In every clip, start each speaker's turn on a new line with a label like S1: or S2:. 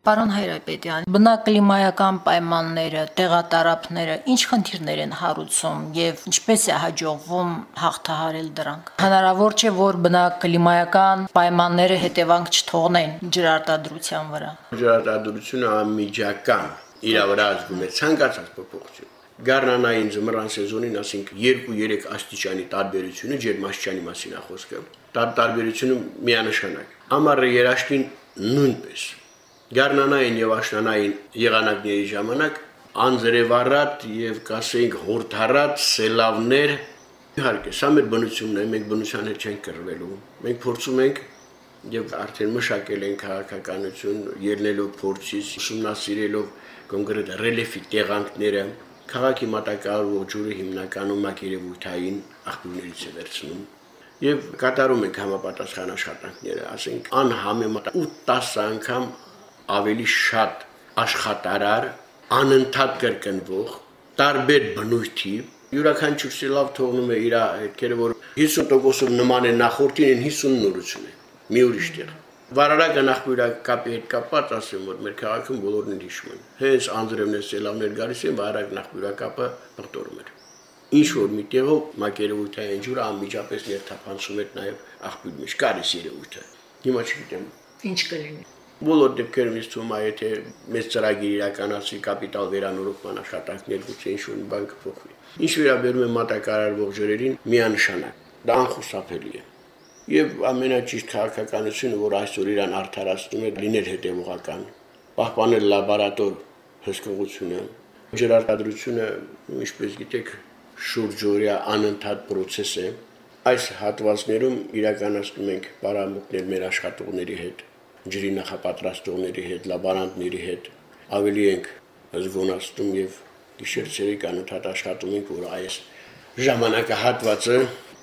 S1: Պարոն Հայրապետյան, բնակլիմայական պայմանները, տեղատարափները ինչ խնդիրներ են հարուցում եւ ինչպես է հաջողվում հաղթահարել դրանք։ Հնարավոր չէ, որ բնակլիմայական պայմանները հետևանք չթողնեն ջրարտադրության վրա։
S2: Ջրարտադրությունը անմիջական իր վրա ազդում է ցանկացած փոփոխություն։ Գարնանային ձմռան սեզոնին, ասենք 2-3 աստիճանի տարբերությունը ջերմաստիճանի մասին է խոսքը։ Տարբերությունը միանշանակ։ Ամառը երաշտին նույնպես։ Գարնանային եւ աշնանային եղանակների ժամանակ անձրևառատ եւ կասենք հորթառատ սելավներ իհարկե սա մեր բնությունն է, մենք բնության հետ չենք կռվելու։ Մենք փորձում ենք եւ արդեն մշակել են քաղաքականություն, ելնելով փորձից, ուսումնասիրելով կոնկրետ ռելիեֆի տեղանքները, քաղաքի մատակարարող ջուրը հիմնականում մակերևույթային աղբյուրներից է վերցնում եւ կատարում ենք համապատասխան աշխատանքները, ասենք անհամեմատ 8-10 անգամ ավելի շատ աշխատարար, անընդհատ կրկնվող, տարբեր բնույթի յուրաքանչյուրը լավ թողնում է իր հետքերը, որ 50%-ով նման է նախորդին, 50 նորություն է, մի ուրիշ տեղ։ Վարարակը նախբյուրակապի հետ կապված ասեմ, որ մեր քաղաքում բոլորն են հիշում են։ Հենց անձրևներ, սելավներ գալիս են, վարարակ նախբյուրակապը պղտորում էր։ Ինչ որ մի տեղով մակերևույթային ջուրը անմիջապես ներթափանցում էր նաև աղբյուրի մեջ, կարիս երևույթը։ Հիմա չգիտեմ։
S1: Ինչ կլինի։
S2: Բոլոր դեպքերում ինձ թվում է, եթե մեծ ծրագիր իրականացվի կապիտալ վերանորոգման աշխատանքներ, գուցե ինչ-որ մի բան կփոխվի։ Ինչ վերաբերում է մատակարարվող ջրերին, միանշանակ դա անխուսափելի է։ Եվ ամենաճիշտ քաղաքականությունը, որ այսօր իրան արդարացնում է, լինել հետևողական, պահպանել լաբորատոր հսկողությունը, ջրարտադրությունը, ինչպես գիտեք, շուրջօրյա անընդհատ process է։ Այս հատվածներում իրականացնում ենք պարամուտներ մեր աշխատողների հետ, ջրի նախապատրաստողների հետ, լաբորանտների հետ, ավելի ենք զգոնացնում եւ գիշեր-ցերեկ անընդհատ աշխատում ենք, որ այս ժամանակահատվածը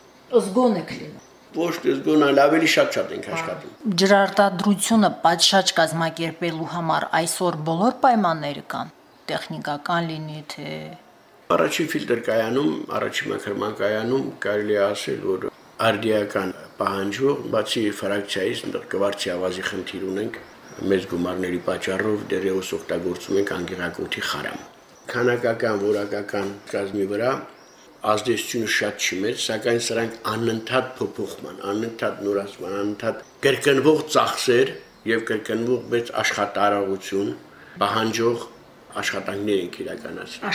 S1: զգոն եք լինում։
S2: Ոչ թե զգոնալ, ավելի շատ ենք աշխատում։
S1: Ջրարտադրությունը պատշաճ կազմակերպելու համար այսօր բոլոր պայմանները կան, տեխնիկական լինի թե
S2: Առաջին ֆիլտր կայանում, առաջին մաքրման կայանում կարելի է ասել, որ արդիական պահանջող, բացի ֆրակցիայից, կվարձի ավազի խնդիր ունենք, մեծ գումարների պատճառով դեռևս օգտագործում ենք անգեղակոթի խարամ։ Քանակական, որակական կազմի վրա ազդեցությունը շատ չի մեծ, սակայն սրանք անընդհատ փոփոխման, անընդհատ նորացման, անընդհատ կրկնվող ծախսեր եւ կրկնվող մեծ աշխատարարություն պահանջող աշխատանքներ ենք իրականացնում։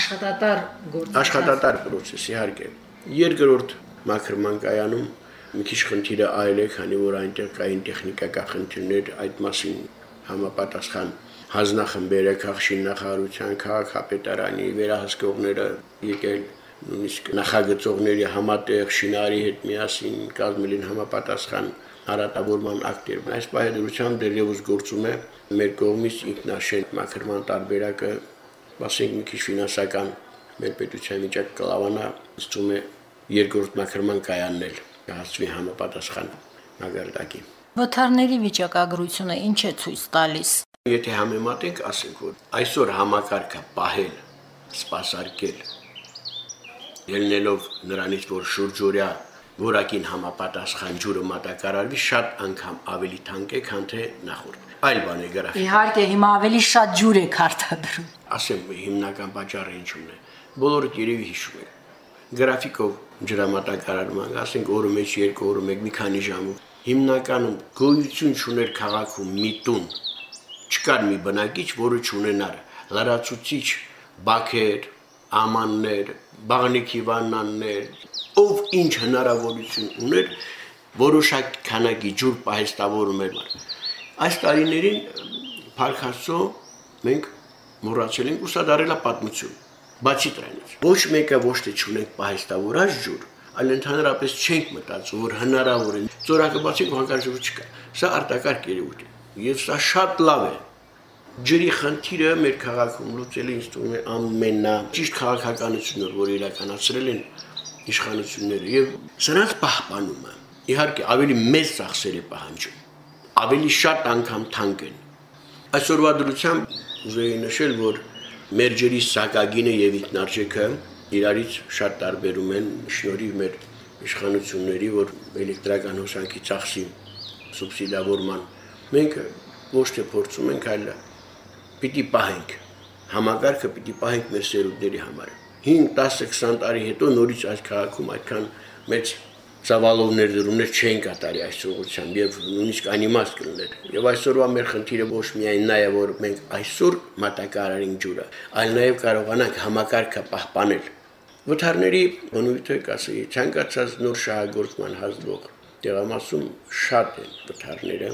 S2: Աշխատատար process իհարկե։ Երկրորդ մաքրման կայանում մի քիչ խնդիրը այլ է, քանի որ այնտեղ կային տեխնիկական խնդիրներ, այդ մասին համապատասխան հանձնախմբերը, քաղաքաշիննախարարության, քաղաքապետարանի վերահսկողները եկել նույնիսկ նախագծողների համատեղ շինարարի հետ միասին կազմել են համապատասխան հարատավորման ակտեր։ Այս պահեդրությամբ դեռևս գործում է մեր կողմից ինքնաշեն մաքրման տարբերակը, ասենք մի քիչ ֆինանսական մեր պետության վիճակը կլավանա, ստում է երկրորդ մաքրման կայաննել, կհասցվի համապատասխան մակարդակի։
S1: Վթարների վիճակագրությունը ինչ է ցույց տալիս։
S2: Եթե համեմատենք, ասենք որ այսօր համակարգը պահել, սպասարկել, ելնելով նրանից, որ շուրջօրյա որակին համապատասխան ջուրը մատակարարվի, շատ անգամ ավելի թանկ է, քան թե նախորդ։ Այլ բան է գրաֆիկը։
S1: Իհարկե, հիմա ավելի շատ ջուր է արտադրում։
S2: Ասեմ, հիմնական պատճառը ինչու՞մն է։ Բոլորը երևի հիշում են։ Գրաֆիկով ջրամատակարարման, ասենք օրը մեջ 2 օրը մեկ մի քանի ժամով։ Հիմնականում գոյություն չուներ քաղաքում մի տուն։ Չկար մի բնակիչ, որը չունենար լրացուցիչ բաքեր, ամաններ, բաղնիքի վաննաններ, ով ինչ հնարավորություն ուներ, որոշակի քանակի ջուր պահեստավորում էր։ Այս տարիներին Փարքաստո մենք մոռացել ենք ուսադարել պատմություն։ Բացի դրանից, ոչ մեկը ոչ թե չունենք պահեստավորած ջուր, այլ ընդհանրապես չենք մտածում, որ հնարավոր է ծորակը բացենք հանկարծ ջուր չկա։ Սա արտակարգ երևույթ է, եւ սա շատ լավ է։ Ջրի խնդիրը մեր քաղաքում լուծել է ինձ թվում է ամենաճիշտ քաղաքականությունը, որ իրականացրել են իշխանությունները եւ սրանց պահպանումը։ Իհարկե, ավելի մեծ ծախսեր է պահանջում, ավելի շատ անգամ թանկ են։ Այսօրվա դրությամբ ուզեի նշել, որ մեր ջրի սակագինը եւ ինքնարժեքը իրարից շատ տարբերում են շնորհիվ մեր իշխանությունների, որ էլեկտրական հոսանքի ծախսի սուբսիդավորման մենք ոչ թե փորձում ենք, այլ պիտի պահենք։ Համակարգը պիտի պահենք մեր սերունդների համար։ 5-10-20 տարի հետո նորից այս քաղաքում այդքան մեծ ծավալովներ դրումներ չեն կատարի այս ուղղությամբ եւ նույնիսկ անիմաստ կլներ։ Եվ այսօրվա մեր խնդիրը ոչ միայն նա է, որ մենք այսօր մատակարարենք ջուրը, այլ նաեւ կարողանանք համակարգը պահպանել։ Վթարների բնույթը կասեի, ցանկացած նոր շահագործման հասնող տեղամասում շատ են վթարները։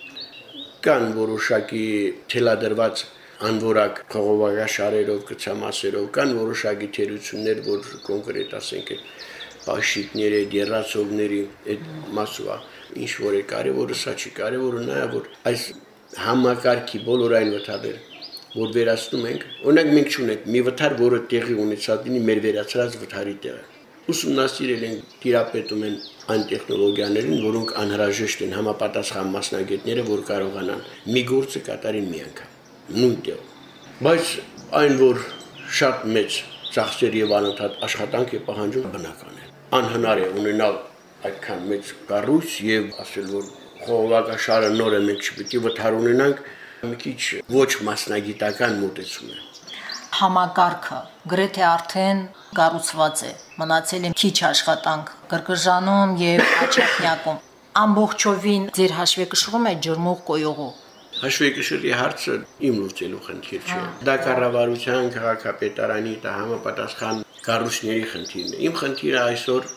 S2: Կան որոշակի թելադրված անորակ խողովակաշարերով, գծամասերով, կան որոշակի թերություններ, որ կոնկրետ ասենք պաշտիկները, դերացողների այդ մասուա, ինչ որ է կարևորը, սա չի կարևորը նա է, որ այս համակարգի բոլոր այն վթարները, որ վերացնում ենք, օրինակ մենք չունենք մի վթար, որը տեղի ունեցած լինի մեր վերացրած վթարի տեղը։ Ուսումնասիրել են, տիրապետում են այն տեխնոլոգիաներին, որոնք անհրաժեշտ են համապատասխան մասնագետները, որ կարողանան մի գործը կատարեն մի անգամ, նույն տեղում։ Բայց այն, որ շատ մեծ ծախսեր եւ անընդհատ աշխատանք է պահանջում, բնական է։ Անհնար է ունենալ այդքան մեծ կառույց եւ ասել, որ խողովակաշարը նորը մենք չպիտի վթար ունենանք, մի քիչ ոչ մասնագիտական մոտեցում է։
S1: Համակարգը գրեթե արդեն կառուցված է, մնացել է քիչ աշխատանք կրկժանում եւ աչափնյակում։ Ամբողջովին ձեր հաշվեկշռում է ջրմուղ կոյուղու։
S2: Հաշվեկշռի հարցը իմ լուծելու խնդիր չէ։ Դա կառավարության, քաղաքապետարանի, դա համապատասխան կառույցների խնդիրն է։ Իմ խնդիրը այսօր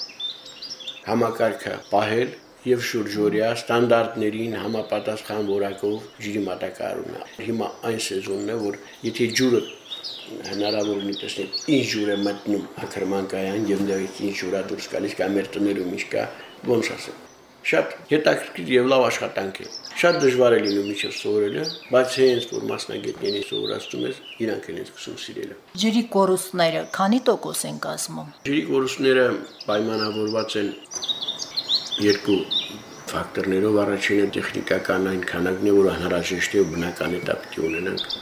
S2: համակարգը պահել եւ շուրջօրյա ստանդարտներին համապատասխան որակով ջրի մատակարարումն է։ Հիմա այն սեզոնն է, որ եթե ջուրը հնարավոր լինի տեսնել ինչ ջուր է մտնում ակրման կայան եւ դրանից ինչ ջուր է դուրս գալիս կամ մեր տներում ինչ կա, ոնց ասեմ։ Շատ հետաքրքիր եւ լավ աշխատանք է։ Շատ դժվար է լինում միջև սովորելը, բայց հենց որ մասնագետներին սովորացնում ես, իրանք են սկսում սիրելը։
S1: Ջրի կորուստները քանի տոկոս են կազմում։
S2: Ջրի կորուստները պայմանավորված են երկու ֆակտորներով, առաջինը տեխնիկական այն քանակն է, որ անհրաժեշտ է ու բնական է դա պիտի ունենանք։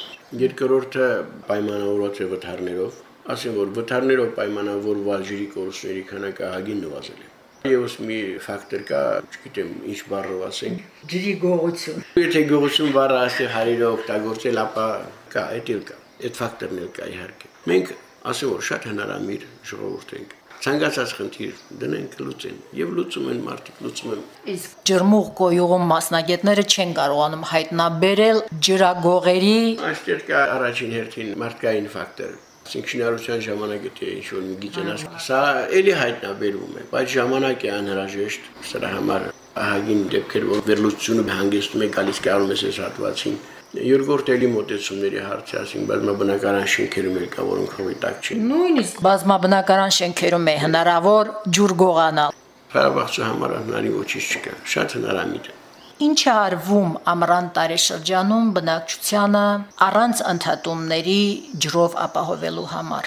S2: Երկրորդը պայմանավորված է վթարներով, ասեմ որ վթարներով պայմանավորված ջրի կորուստների քանակը ահագին նվազել է։ Եվս մի ֆակտոր կա, չգիտեմ ինչ բառով ասենք,
S1: ջրի գողություն։
S2: Եթե գողություն բառը ասել հարիրը օգտագործել, ապա կա, այդ կա, այդ ֆակտորն էլ կա իհարկե։ Մենք ասեմ որ շատ հնարամիր ժողովուրդ ենք։ Ցանկացած խնդիր դնենք լուծեն եւ լուծում են մարդիկ լուծում են։
S1: Իսկ ջրմուղ կոյուղում մասնագետները չեն կարողանում հայտնաբերել ջրագողերի
S2: Այստեղ կա առաջին հերթին մարդկային ֆակտոր։ Շինարարության ժամանակ է ինչ-որ մի գիծենաս, սա էլի հայտնաբերվում է, բայց ժամանակ է անհրաժեշտ, սրա համար ահագին դեպքեր, որ վերլուծությունը հանգեցնում է գալիս կառնում ես այս հատվածին։ Երկրորդ էլի մոտեցումների հարցը, ասենք բազմաբնակարան շենքերում էլ կա, որոնք հողի տակ չեն։
S1: նույնիսկ բազմաբնակարան շենքերում է հնարավոր ջուր գողանալ։
S2: Ղարաբաղցու համար հնարի ոչինչ չկա, շատ հնարամիտ է։
S1: Ինչ է արվում ամռան տարեշրջանում բնակչությանը առանց ընդհատումների ջրով ապահովելու համար։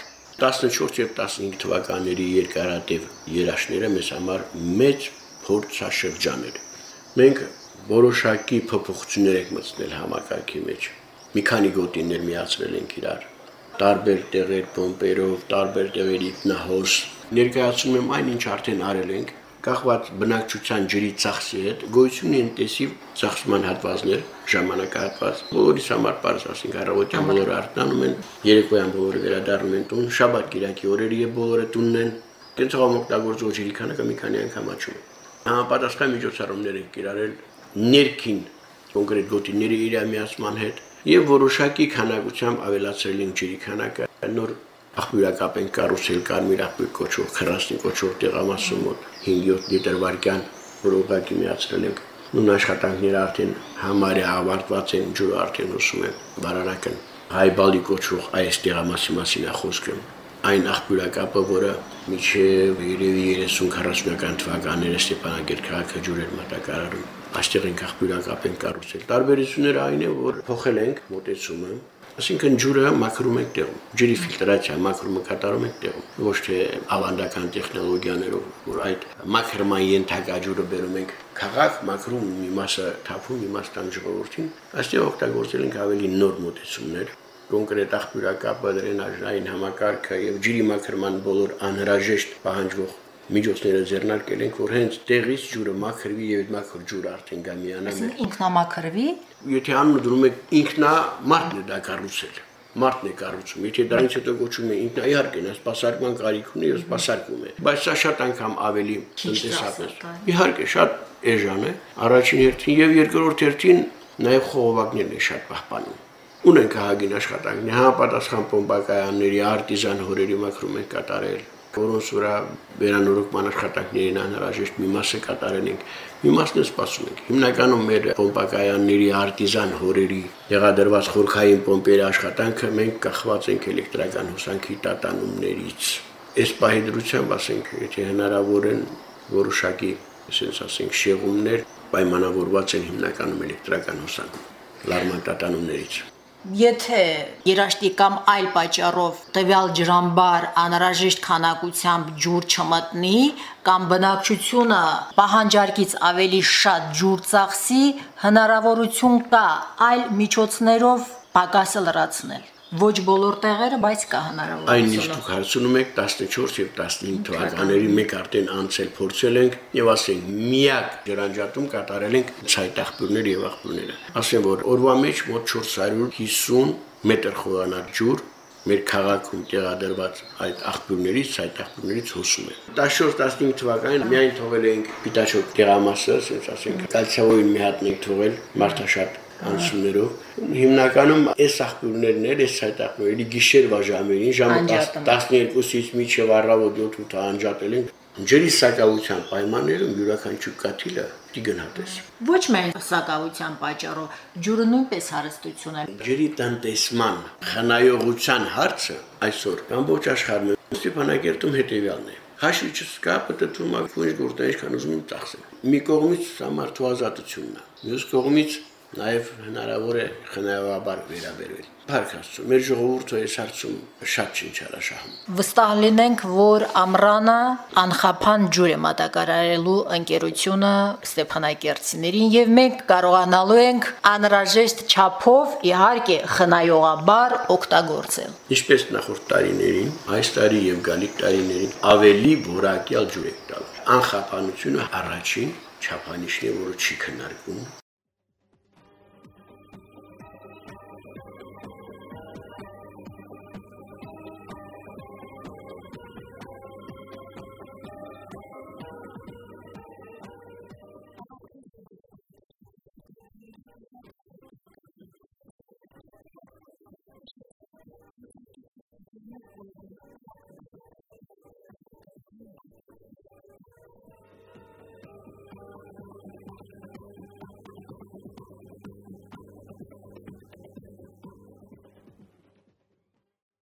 S2: 14 եւ 15 թվականների երկարատև երաշները մեզ համար մեծ փորձաշրջան էր։ Մենք որոշակի փոփոխություններ ենք մտցնել համակարգի մեջ։ Մի քանի գոտիներ միացրել ենք իրար։ Տարբեր տեղեր պոմպերով, տարբեր տեղերի նահոս։ Ներկայացնում եմ այն ինչ արդեն արել ենք։ Կախված բնակչության ջրի ծախսի հետ գոյություն ունեն տեսիվ ծախսման հատվածներ, ժամանակահատված։ Բոլորիս համար պարզ ասենք առավոտյան բոլորը արտանում են, երեկոյան բոլորը վերադառնում են տուն, շաբաթ կիրակի օրերը եւ բոլորը տունն են։ Կենցաղ օգտագործող ջրի քանակը մի քանի անգամ աճում է։ Համապատասխան միջոցառումներ են կիրառել ներքին կոնկրետ գոտիների իրամիացման հետ եւ որոշակի քանակությամբ ավելացրել են ջրի քանակը նոր աղբյուրակապ են կառուցել կարմիր աղբյուր կոչող, քրասնի կոչող տեղամասում մոտ 5-7 լիտր վարկյան, որ ուղղակի միացրել ենք։ Նույն աշխատանքները արդեն համարյա ավարտված են, ջուրը արդեն հոսում է բարարակն։ Հայբալի կոչող այս տեղամասի մասին է խոսքը։ Այն աղբյուրակապը, որը մինչև երևի 30-40-ական թվականները Ստեփանագերտ քաղաքը ջուրեր մատակարարում։ Այստեղ ենք աղբյուրակապ են կառուցել։ Տարբերությունները այն է, որ փոխել ենք մոտեցումը։ Այսինքն ջուրը մաքրում ենք տեղում, ջրի ֆիլտրացիա մաքրումը կատարում ենք տեղում, ոչ թե ավանդական տեխնոլոգիաներով, որ այդ մաքրման ենթակա ջուրը բերում ենք քաղաք, մաքրում մի մասը թափում, մի մասը տան ժողովրդին, այստեղ օգտագործել ենք ավելի նոր մոտեցումներ, կոնկրետ աղբյուրակապը, դրենաժային համակարգը եւ ջրի մաքրման բոլոր անհրաժեշտ պահանջվող միջոցները ձեռնարկել ենք, որ հենց տեղից ջուրը մաքրվի եւ այդ մաքուր ջուրը արդեն գա միանա մեր։
S1: Ինքնամաքրվի։
S2: Եթե անունը դնում եք ինքնա մարդն է դա կառուցել։ Մարդն է կառուցում։ Եթե դրանից հետո գոչում է ինքնա, իհարկե նա սպասարկման կարիք ունի եւ սպասարկում է։ Բայց սա շատ անգամ ավելի տնտեսապես։ Իհարկե շատ էժան է, առաջին հերթին եւ երկրորդ հերթին նաեւ խողովակներն է շատ պահպանում։ Ունենք ահագին աշխատանքներ, համապատասխան պոմպակայանների, արտիզան հորերի մաքրում ենք կատարել, որոնց վրա վերանորոգման աշխատանքներին անհրաժեշտ մի մասը կատարել ենք, մի մասն էլ սպասում ենք։ Հիմնականում մեր պոմպակայանների, արտիզան հորերի տեղադրված խորքային պոմպերի աշխատանքը մենք կախված ենք էլեկտրական հոսանքի տատանումներից։ Այս պահի դրությամբ, ասենք, եթե հնարավոր են որոշակի, ասենք, շեղումներ պայմանավորված են հիմնականում էլեկտրական հոսանքում, լարման տատանումներից։
S1: Եթե երաշտի կամ այլ պատճառով տվյալ ջրամբար անհրաժեշտ քանակությամբ ջուր չմտնի կամ բնակչությունը պահանջարկից ավելի շատ ջուր ծախսի, հնարավորություն կա այլ միջոցներով պակասը լրացնել։ Ոչ բոլոր տեղերը, բայց կա հնարավորություն։
S2: Այն ինչ դուք հարցնում եք 14 եւ 15 թվականների մեկ արդեն անցել փորձել ենք եւ ասենք միակ ջրանջատում կատարել ենք ցայտախբյուրներ եւ աղբյուրները։ Ասեմ որ օրվա մեջ մոտ 450 մետր խորանալ ջուր մեր քաղաքում տեղադրված այդ աղբյուրներից, ցայտախբյուրներից հոսում է։ 14-15 թվականին միայն թողել ենք պիտաչոկ տեղամասը, ասենք կալցիավոյին մի հատ մենք թողել մարդաշատ անցումներով հիմնականում այս աղբյուրներն էլ այս ցայտախբյուրների գիշերվա ժամերին ժամը 12-ից մինչև առավոտ 7-8 անջատել ենք ջրի սակավության պայմաններում յուրաքանչյուր կաթիլը պիտի գնահատես
S1: ոչ միայն սակավության պատճառով ջուրը նույնպես հարստություն է
S2: ջրի տնտեսման խնայողության հարցը այսօր ամբողջ աշխարհում Ստեփանակերտում հետևյալն է հաշվի չկա պատտվում ակույր գործը ինչքան ուզում են ծախսել մի կողմից սա մարդու ազատությունն է մյուս կողմից Նաև հնարավոր է խնայողաբար վերաբերվել։ Փառք Աստծո, մեր ժողովուրդը այս հարցում շատ չնչարաշահում։
S1: Վստահ լինենք, որ Ամռանը անխափան ջուր է մատակարարելու ընկերությունը Ստեփանակերտցիներին եւ մենք կարողանալու ենք անհրաժեշտ չափով իհարկե խնայողաբար օգտագործել։
S2: Ինչպես նախորդ տարիներին, այս տարի եւ գալիք տարիներին ավելի որակյալ ջուր է տալ։ Անխափանությունը առաջին չափանիշն է, որը չի քննարկվում